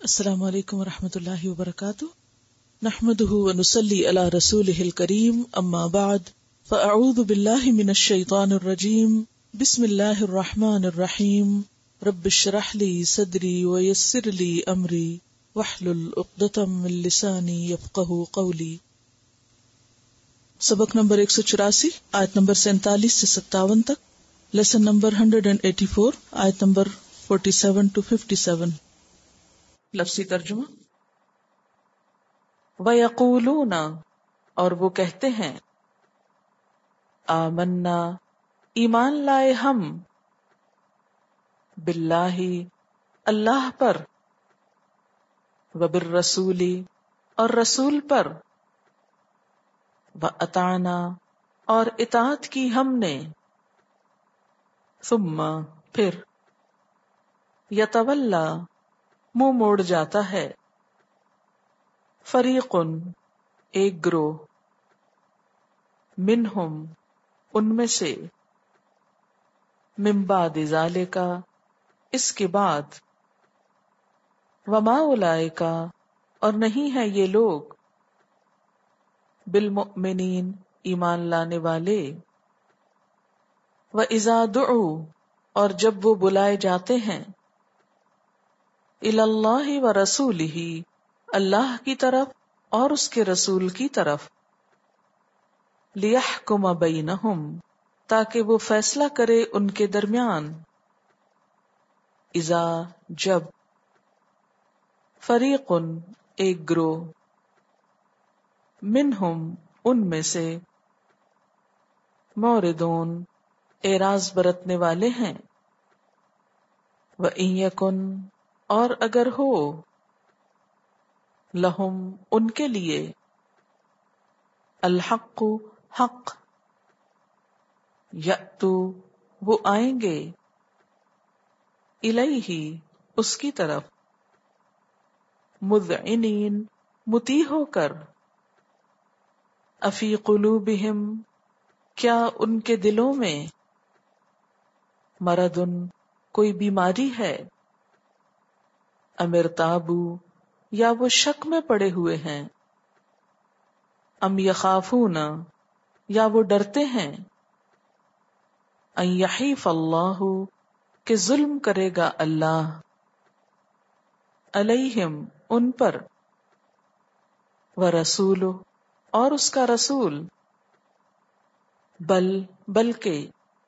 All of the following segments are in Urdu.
السلام علیکم ورحمۃ اللہ وبرکاتہ، نحمده ونصلی علی رسوله الکریم، اما بعد فاعوذ باللہ من الشیطان الرجیم، بسم اللہ الرحمن الرحیم، رب اشرح لی صدری ویسر لی امری واحلل عقدۃ من لسانی یفقهوا قولی۔ سبق نمبر 184، آیت نمبر 47 سے 57 تک، لیسن نمبر 184، آیت نمبر 47 to 57۔ لفظی ترجمہ۔ وَيَقُولُونَ، اور وہ کہتے ہیں، آمنا، ایمان لائے ہم، باللہ، اللہ پر، وبالرسول، اور رسول پر، وَأَطَعْنَا، اور اطاعت کی ہم نے، ثم، پھر، یتولا، منہ موڑ جاتا ہے، فریقن، ایک گروہ، منہم، ان میں سے، من بعد ذالک، اس کے بعد، وما اولئک، اور نہیں ہے یہ لوگ، بالمؤمنین، ایمان لانے والے، وَإِذَا دُعُوا، اور جب وہ بلائے جاتے ہیں، الی اللہ ورسولہ، اللہ کی طرف اور اس کے رسول کی طرف، لیحکم بینہم، تاکہ وہ فیصلہ کرے ان کے درمیان، اذا، جب، فریقن، ایک گروہ، منہم، ان میں سے، معرضون، اعراض برتنے والے ہیں، وَإِن یکن، اور اگر ہو، لہم، ان کے لیے، الحق، حق، یأتو، وہ آئیں گے، الیہ، اس کی طرف، مذعنین، مطیع ہو کر، افی قلوبہم، کیا ان کے دلوں میں، مرضن، کوئی بیماری ہے، ام ارتابو، یا وہ شک میں پڑے ہوئے ہیں، ام یخافون، یا وہ ڈرتے ہیں، ان یحیف اللہ، کہ ظلم کرے گا اللہ، علیہم، ان پر، ورسولہ، اور اس کا رسول، بلکہ،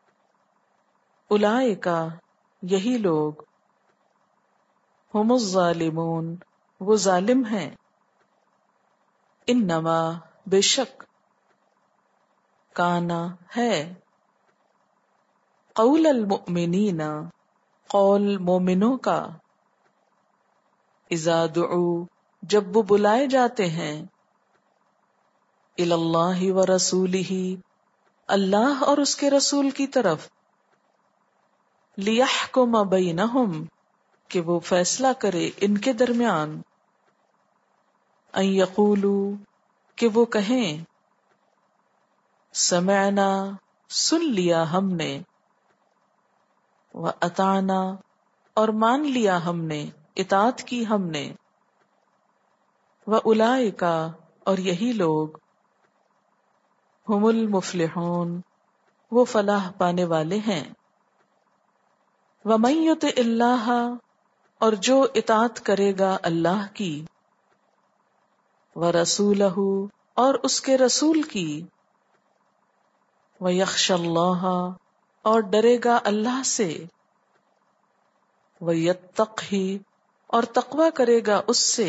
اولئک، یہی لوگ، ہم الظالمون، وہ ظالم ہیں، انما، بے شک، کانا، ہے، قول المؤمنین، قول مومنوں کا، اذا دعوا، جب وہ بلائے جاتے ہیں، الی اللہ ورسولہ، اللہ اور اس کے رسول کی طرف، لیحکم بینہم، کہ وہ فیصلہ کرے ان کے درمیان، ان یقولوا، کہ وہ کہیں، سمعنا، سن لیا ہم نے، وَأَطَعْنَا، اور مان لیا ہم نے، اطاعت کی ہم نے، وَأُولَئِکَ، اور یہی لوگ، ہم المفلحون، وہ فلاح پانے والے ہیں، وَمَن یُطِعِ اللَّہَ، اور جو اطاعت کرے گا اللہ کی، وَرَسُولَہُ، اور اس کے رسول کی، وَيَخْشَ اللَّهَ، اور ڈرے گا اللہ سے، وَيَتَّقْهِ، اور تقوی کرے گا اس سے،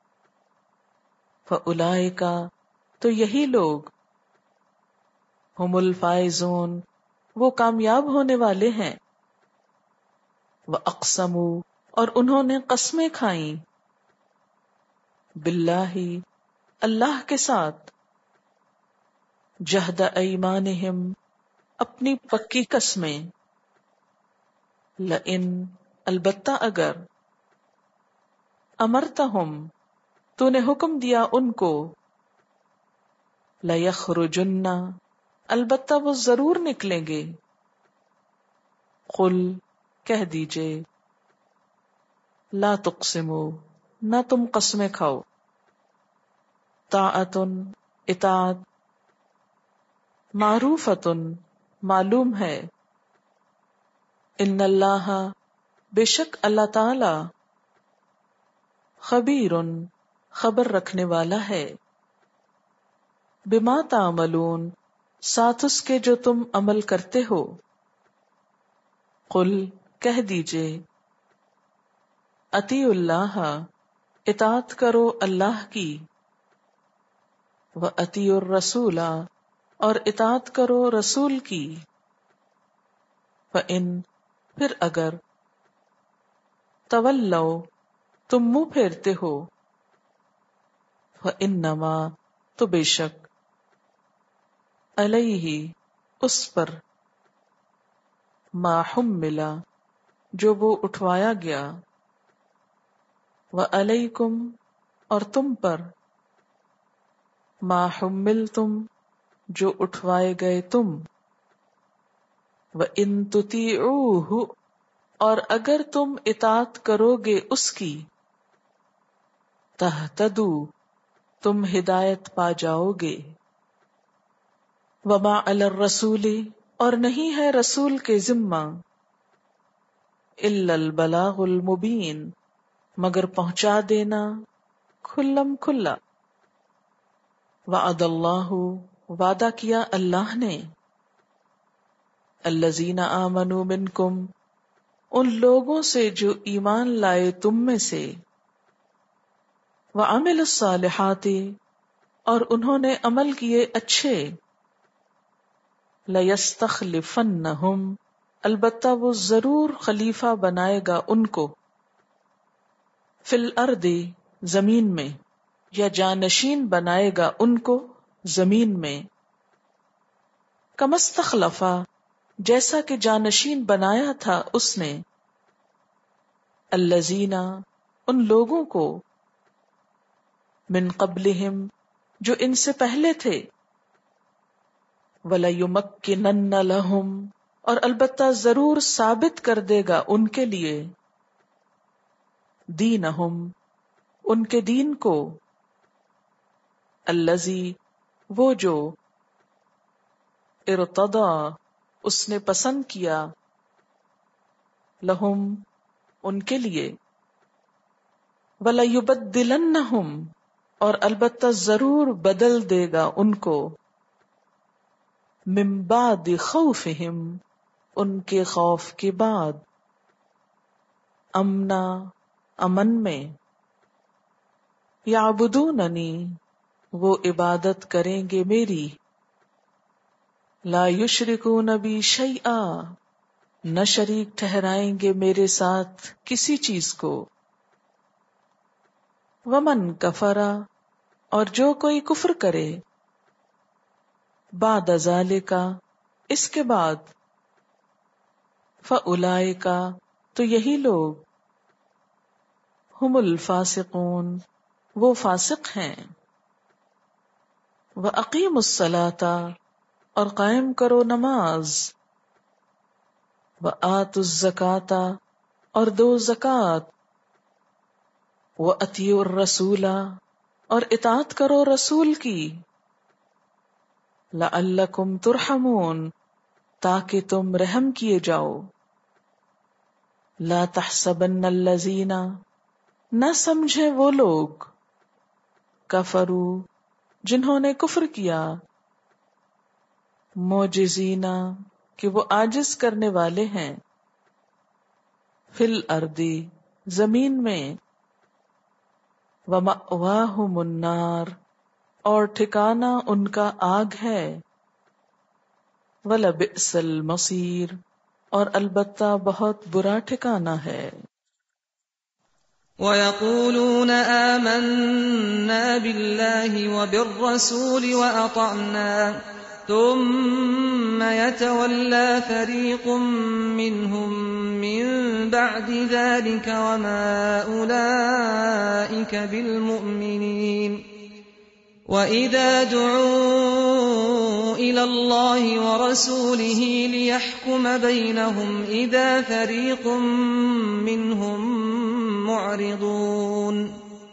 فَأُولَئِکَ، تو یہی لوگ، ہم الفائزون، وہ کامیاب ہونے والے ہیں، وَأَقْسَمُوا، اور انہوں نے قسمیں کھائیں، باللہ، اللہ کے ساتھ، جہد ایمانہم، اپنی پکی قسمیں، لئن، البتہ اگر، امرتہم، تو نے حکم دیا ان کو، لیخرجن، البتہ وہ ضرور نکلیں گے، قل، کہہ دیجئے، لا تقسموا، نہ تم قسمیں کھاؤ. طاعتن اطاعت، معروفتن معلوم ہے، ان اللہ بے شک اللہ تعالی خبیرن خبر رکھنے والا ہے، بما تعملون ساتھ اس کے جو تم عمل کرتے ہو. قل کہہ دیجئے، اطیعوا اللہ اطاعت کرو اللہ کی، واطیعوا الرسول اور اطاعت کرو رسول کی. فإن پھر اگر تولوا تم منہ پھیرتے ہو، فإنما تو بے شک علیہ اس پر ما حمل جو وہ اٹھوایا گیا، وعلیکم اور تم پر ما حملتم جو اٹھوائے گئے تم. وَإِن تُطِيعُوهُ اور اگر تم اطاعت کرو گے اس کی، تہتدوا تم ہدایت پا جاؤ گے. وَمَا عَلَى الرَّسُولِ اور نہیں ہے رسول کے ذمہ، إِلَّا الْبَلَاغُ الْمُبِينُ مگر پہنچا دینا کھلم کھلا. وعد اللہ وعدہ کیا اللہ نے، الذین آمنوا منکم ان لوگوں سے جو ایمان لائے تم میں سے، وعملوا الصالحات اور انہوں نے عمل کیے اچھے، لیستخلفنہم البتہ وہ ضرور خلیفہ بنائے گا ان کو، فی الارض زمین میں، یا جانشین بنائے گا ان کو زمین میں، کما استخلفا جیسا کہ جانشین بنایا تھا اس نے، الذین ان لوگوں کو، من قبلہم جو ان سے پہلے تھے، وَلَيُمَكِّنَنَّ لَهُمْ اور البتہ ضرور ثابت کر دے گا ان کے لیے، دینہم ان کے دین کو، الذی وہ جو، ارتضی اس نے پسند کیا، لہم ان کے لیے، وَلَيُبَدِّلَنَّهُمْ اور البتہ ضرور بدل دے گا ان کو، من بعد خوفہم ان کے خوف کے بعد، امنا امن میں، یعبدوننی وہ عبادت کریں گے میری، لا یشرکون بی شیئا نہ شریک ٹھہرائیں گے میرے ساتھ کسی چیز کو. ومن کفرا اور جو کوئی کفر کرے، بعد ذالک اس کے بعد، فاولئک تو یہی لوگ، ہم الفاسقون وہ فاسق ہیں. وَأَقِیمُوا الصَّلَاةَ اور قائم کرو نماز، وَآتُوا الزَّکَاةَ اور دو زکوٰۃ، وَأَطِیعُوا الرَّسُولَ اور اطاعت کرو رسول کی، لَعَلَّکُمْ تُرْحَمُونَ تاکہ تم رحم کیے جاؤ. لا تحسبن الذین نہ سمجھے وہ لوگ، کفروا جنہوں نے کفر کیا، معجزین کہ وہ عاجز کرنے والے ہیں، فی الارض زمین میں، ومأواہم النار اور ٹھکانہ ان کا آگ ہے، وَلَبِئْسَ الْمَصِيرُ اور البتہ بہت برا ٹھکانہ ہے. وَيَقُولُونَ آمَنَّا بِاللَّهِ وَبِالرَّسُولِ وَأَطَعْنَا ثُمَّ يَتَوَلَّى فَرِيقٌ مِّنْهُم مِّن بَعْدِ ذَلِكَ وَمَا أُولَئِكَ بِالْمُؤْمِنِينَ. وَإِذَا دُعُوا إِلَى اللَّهِ وَرَسُولِهِ لِيَحْكُمَ بَيْنَهُمْ إِذَا فَرِيقٌ مِّنْهُم مُّعْرِضُونَ.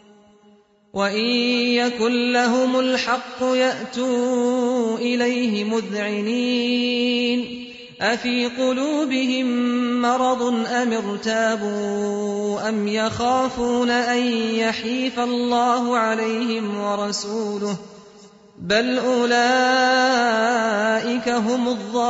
وإن يكن لهم الحق يأتوا إليه مذعنين أفي قلوبهم مرض أم ارتابوا أم يخافون أن يحيف الله عليهم ورسوله بل أولئك هم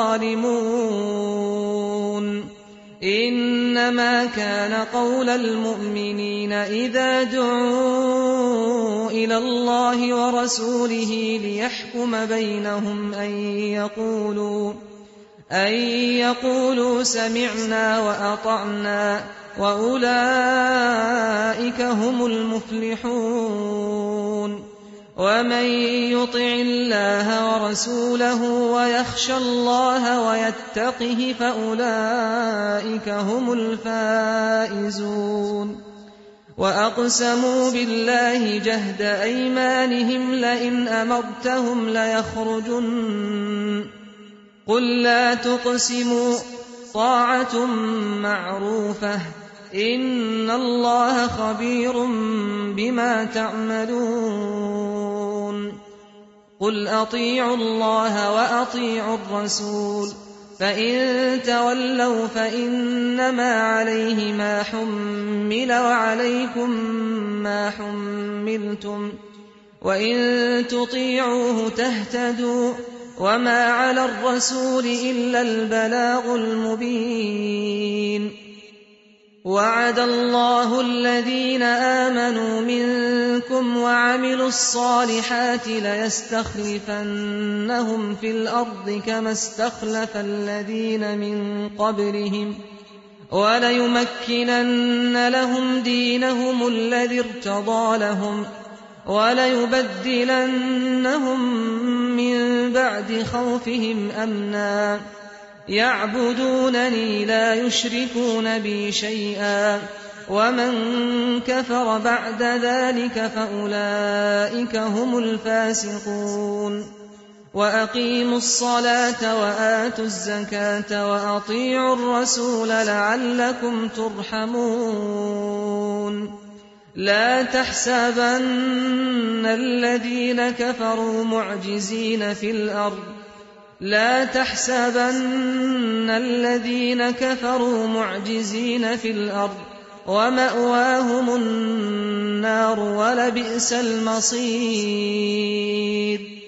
الظالمون إنما كان قول المؤمنين إذا دعوا إلى الله ورسوله ليحكم بينهم أن يقولوا سمعنا وأطعنا وأولئك هم المفلحون ومن يطع الله ورسوله ويخشى الله ويتقه فأولئك هم الفائزون وأقسموا بالله جهد أيمانهم لئن أمرتهم ليخرجن قل لا تقسموا طاعة معروفة إن الله خبير بما تعملون قل أطيعوا الله وأطيعوا الرسول فإن تولوا فإنما عليه ما حمل وعليكم ما حملتم وإن تطيعوه تهتدوا وما على الرسول إلا البلاغ المبين وعد الله الذين آمنوا منكم وعملوا الصالحات ليستخلفنهم في الأرض كما استخلف الذين من قبلهم وليمكنن لهم دينهم الذي ارتضى لهم وليبدلنهم من بعد خوفهم أمنا يعبدونني لا يشركون بي شيئا ومن كفر بعد ذلك فأولئك هم الفاسقون وأقيموا الصلاة وآتوا الزكاة وأطيعوا الرسول لعلكم ترحمون لا تحسبن الذين كفروا معجزين في الأرض ومأواهم النار ولبئس المصير